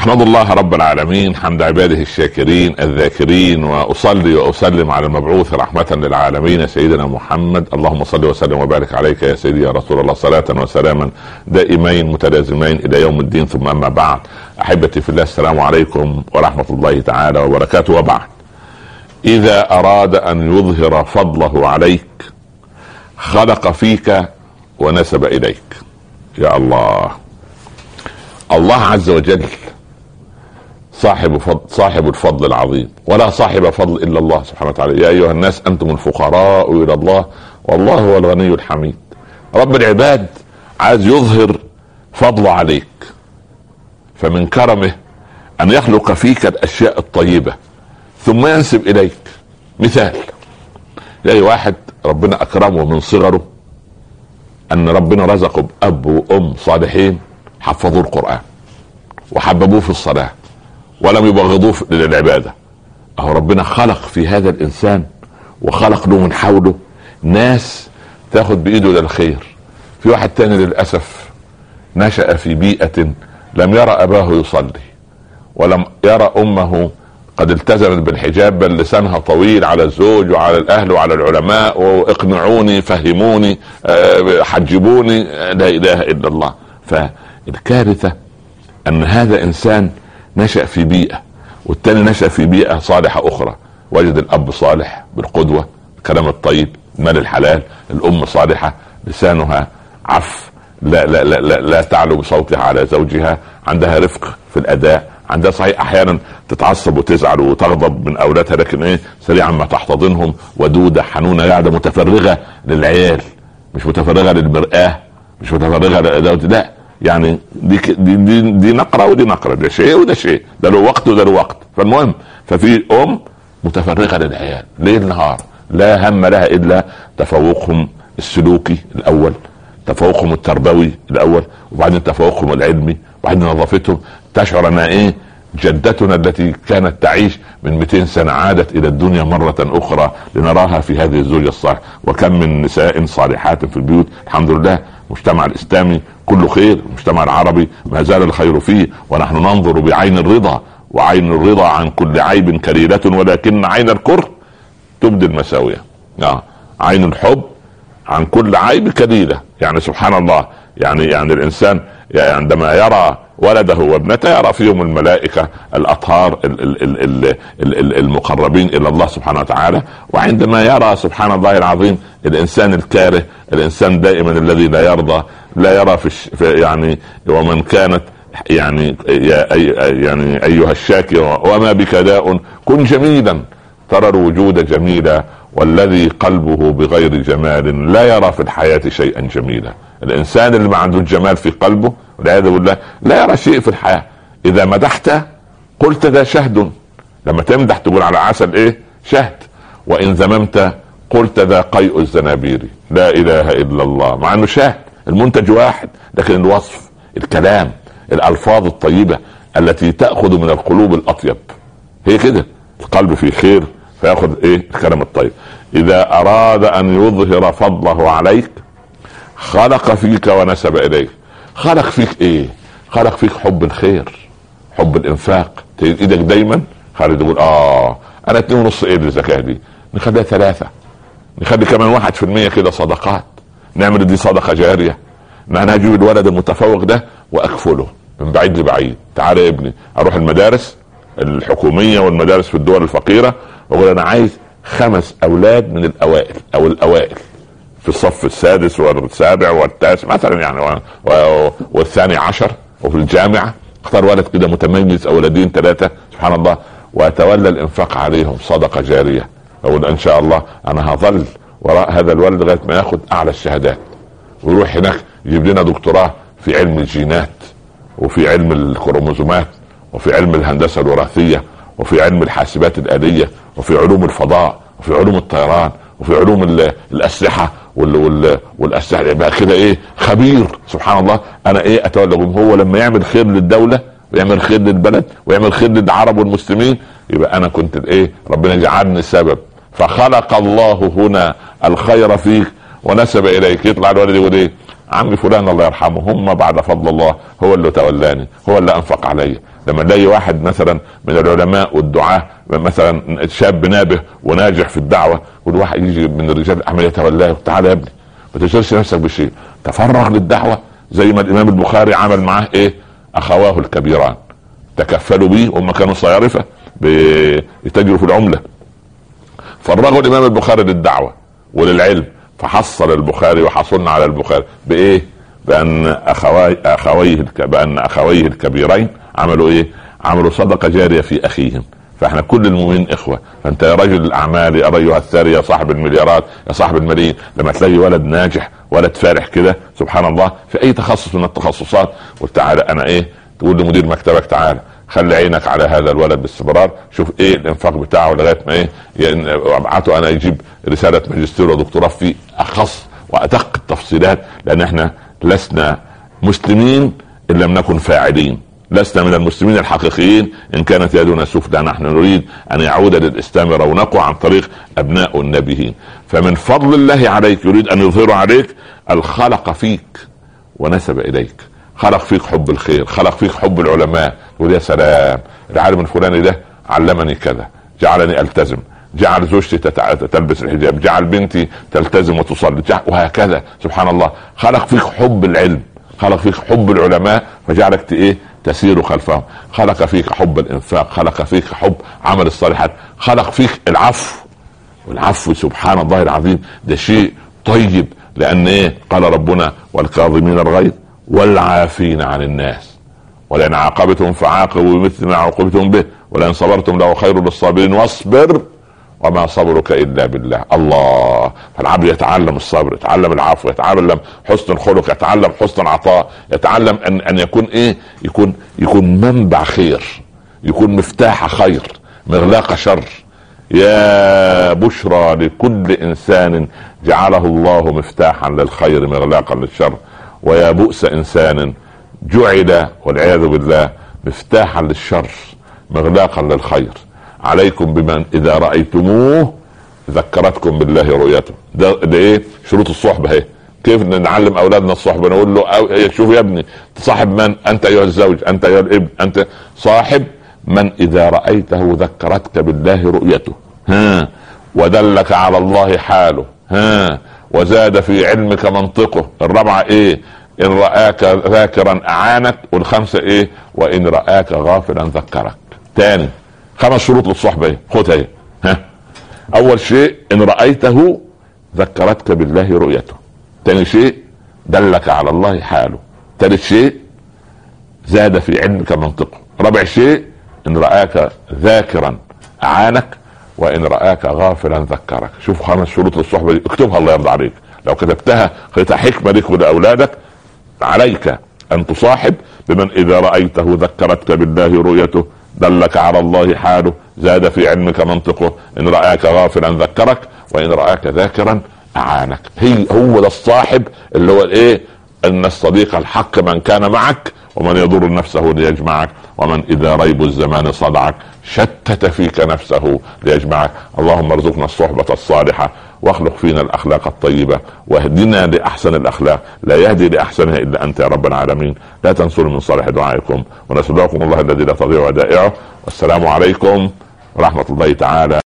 احمد الله رب العالمين حمد عباده الشاكرين الذاكرين، واصلي واسلم على المبعوث رحمة للعالمين سيدنا محمد. اللهم صل وسلم وبارك عليك يا سيدي يا رسول الله، صلاة وسلاما دائمين متلازمين الى يوم الدين. ثم اما بعد، احبتي في الله، السلام عليكم ورحمة الله تعالى وبركاته. وبعد، اذا اراد ان يظهر فضله عليك خلق فيك ونسب اليك. يا الله، الله عز وجل صاحب الفضل العظيم، ولا صاحب فضل الا الله سبحانه وتعالى. يا ايها الناس انتم الفقراء الى الله والله هو الغني الحميد. رب العباد عايز يظهر فضله عليك، فمن كرمه ان يخلق فيك الاشياء الطيبة ثم ينسب اليك. مثال، لاي واحد ربنا اكرمه من صغره ان ربنا رزقه باب وام صالحين حفظوا القرآن وحببوه في الصلاة ولم يبغضوه للعبادة. اهو ربنا خلق في هذا الانسان وخلق له من حوله ناس تاخد بايده للخير. في واحد تاني للأسف نشأ في بيئة لم يرى اباه يصلي، ولم يرى امه قد التزمت بالحجاب، بل لسانها طويل على الزوج وعلى الاهل وعلى العلماء، واقنعوني فهموني حجبوني، لا اله الا الله. فالكارثة ان هذا انسان نشأ في بيئة، والتاني نشأ في بيئة صالحة اخرى. وجد الاب صالح بالقدوة، الكلام الطيب، المال الحلال، الام صالحة لسانها عف، لا تعلو بصوتها على زوجها، عندها رفق في الاداء، عندها صحيح احيانا تتعصب وتزعل وتغضب من اولادها، لكن سريعا ما تحتضنهم، ودودة حنونة، قاعدة متفرغة للعيال، مش متفرغة للمرآة، مش متفرغة لا، يعني دي نقرة ودي نقرة، ده شيء وده شيء، ده له وقت وده له وقت. فالمهم، ففي ام متفرغة للعيال ليل نهار، لا هم لها الا تفوقهم السلوكي الاول، تفوقهم التربوي الاول، وبعدين تفوقهم العلمي، وبعدين نظافتهم. تشعر ان جدتنا التي كانت تعيش من 200 سنة عادت الى الدنيا مرة اخرى لنراها في هذه الزوجة الصالحة. وكم من نساء صالحات في البيوت، الحمد لله. المجتمع الاسلامي كله خير، المجتمع العربي ما زال الخير فيه، ونحن ننظر بعين الرضا، وعين الرضا عن كل عيب كليلة، ولكن عين الكره تبدي المساوية. عين الحب عن كل عيب كليلة. يعني سبحان الله، يعني الانسان عندما يرى ولده وابنته يرى فيهم الملائكة الأطهار المقربين إلى الله سبحانه وتعالى. وعندما يرى سبحان الله العظيم الإنسان الكاره، الإنسان دائما الذي لا يرضى، لا يرى يعني ومن كانت يعني أيها الشاكر وما بك داء كن جميلا ترى الوجود جميلا، والذي قلبه بغير جمال لا يرى في الحياة شيئا جميلا. الإنسان اللي ما عنده الجمال في قلبه والعياذ بالله لا يرى شيء في الحياة. إذا مدحت قلت ذا شهد، لما تمدح تقول على عسل شهد، وإن ذممت قلت ذا قيء الزنابير. لا إله إلا الله، مع أنه شهد، المنتج واحد، لكن الوصف، الكلام، الألفاظ الطيبة التي تأخذ من القلوب الأطيب، هي كده. القلب فيه خير فيأخذ الكلام الطيب. إذا أراد أن يظهر فضله عليك خلق فيك ونسب إليك. خلق فيك خلق فيك حب الخير، حب الانفاق. ايدك دايما خالد يقول انا 2.5 الزكاة دي، نخليها 3، نخلي كمان 1% كده صدقات، نعمل دي صدقة جارية. انا هجيب الولد المتفوق ده واكفله من بعيد لبعيد. تعال يا ابني، اروح المدارس الحكومية والمدارس في الدول الفقيرة، واقول انا عايز 5 اولاد من الاوائل او الاوائل في الصف السادس والسابع والتاسع مثلا، يعني والثاني عشر. وفي الجامعة اختار ولد كده متميز او ولدين 3، سبحان الله، واتولى الانفاق عليهم صدقة جارية. اقول ان شاء الله انا هظل وراء هذا الولد لغاية ما ياخد اعلى الشهادات، ويروح هناك يجيب لنا دكتوراه في علم الجينات، وفي علم الكروموزومات، وفي علم الهندسة الوراثية، وفي علم الحاسبات الآلية، وفي علوم الفضاء، وفي علوم الطيران، وفي علوم الأسلحة والأسلحة. يبقى كده خبير، سبحان الله. أنا أتولى. هو لما يعمل خير للدولة ويعمل خير للبلد ويعمل خير للعرب والمسلمين، يبقى أنا كنت ربنا جعلني سبب. فخلق الله هنا الخير فيك ونسب إليك. يطلع الولد يقول عمي فلان الله يرحمه، هم بعد فضل الله هو اللي تولاني، هو اللي أنفق علي. لما نلاقي واحد مثلا من العلماء والدعاة مثلا شاب نابه وناجح في الدعوه، والواحد يجي من الرجال الاعمال يتولاه، تعالى يا ابني ما تشغلش نفسك بشيء، تفرغ للدعوه. زي ما الامام البخاري عمل معاه ايه؟ اخواه الكبيران تكفلوا به، هم كانوا صيارفه بيتاجروا في العمله، فرغوا الامام البخاري للدعوه وللعلم، فحصل البخاري وحصلنا على البخاري بايه؟ بان اخويه الكبيرين عملوا ايه؟ عملوا صدقه جاريه في اخيهم. فاحنا كل المؤمنين اخوه. فانت يا رجل الاعمال، يا ايها الثري، يا صاحب المليارات، يا صاحب الملايين، لما تلاقي ولد ناجح، ولد فارح كده سبحان الله في اي تخصص من التخصصات، قلت تعالى انا ايه، تقول لمدير مكتبك تعالى خلي عينك على هذا الولد باستمرار، شوف ايه الانفاق بتاعه لغايه ما ايه يعني ابعته انا يجيب رساله ماجستير ودكتوراه في اخص وادق التفصيلات. لان احنا لسنا مسلمين ان لم نكن فاعلين، لسنا من المسلمين الحقيقيين ان كانت يدنا سفلى. نحن نريد ان يعود للاسلام رونقه عن طريق ابناء النبيين. فمن فضل الله عليك يريد ان يظهر عليك الخلق فيك ونسب اليك، خلق فيك حب الخير، خلق فيك حب العلماء. يقول يا سلام العالم الفلاني ده علمني كذا، جعلني التزم، جعل زوجتي تلبس الحجاب، جعل بنتي تلتزم وتصلي، وهكذا. سبحان الله، خلق فيك حب العلم، خلق فيك حب العلماء فجعلك ايه تسير خلفهم، خلق فيك حب الانفاق، خلق فيك حب عمل الصالحات، خلق فيك العفو. والعفو سبحان الله العظيم ده شيء طيب، لان ايه قال ربنا والكاظمين الغيظ والعافين عن الناس ولئن عاقبتم فعاقبوا بمثل ما عوقبتم به ولئن صبرتم لهو خير للصابرين واصبر وما صبرك الا بالله. الله، فالعبد يتعلم الصبر، يتعلم العفو، يتعلم حسن الخلق، يتعلم حسن العطاء، يتعلم ان يكون ايه، يكون منبع خير، يكون مفتاح خير مغلاق شر. يا بشرى لكل انسان جعله الله مفتاحا للخير مغلاقا للشر، ويا بؤس انسان جعل والعياذ بالله مفتاحا للشر مغلاقا للخير. عليكم بمن اذا رايتموه ذكرتكم بالله رؤيته. ده ايه شروط الصحبه اهي. كيف نعلم اولادنا الصحبه؟ نقول له شوف يا ابني تصاحب من؟ انت ايها الزوج، انت ايها الابن، انت صاحب من اذا رايته ذكرتك بالله رؤيته، ودلك على الله حاله، وزاد في علمك منطقه. الرابعه ايه؟ ان رآك ذاكرا اعانك. والخمسه ايه؟ وان رآك غافلا ذكرك. تاني 5 شروط للصحبه ايه؟ خدها ايه؟ اول شيء ان رأيته ذكرتك بالله رؤيته. تاني شيء دلك على الله حاله. ثالث شيء زاد في علمك منطقه. رابع شيء ان رآك ذاكرا اعانك، وان رآك غافلا ذكرك. شوف 5 شروط للصحبه دي، اكتبها الله يرضى عليك. لو كتبتها خليتها حكمه لك ولاولادك. عليك ان تصاحب بمن اذا رأيته ذكرتك بالله رؤيته، دلك على الله حاله، زاد في علمك منطقه، ان رآك غافلا ذكرك، وان رآك ذاكرا اعانك. هو ده الصاحب اللي هو الايه؟ ان الصديق الحق من كان معك ومن يضر نفسه ليجمعك، ومن اذا ريب الزمان صدعك شتت فيك نفسه ليجمعك. اللهم ارزقنا الصحبة الصالحة، واخلق فينا الاخلاق الطيبة، واهدنا لاحسن الاخلاق، لا يهدي لاحسنها الا انت يا رب العالمين. لا تنسوا من صالح دعائكم، ونستودعكم الله الذي لا تضيع ودائعه. والسلام عليكم ورحمة الله تعالى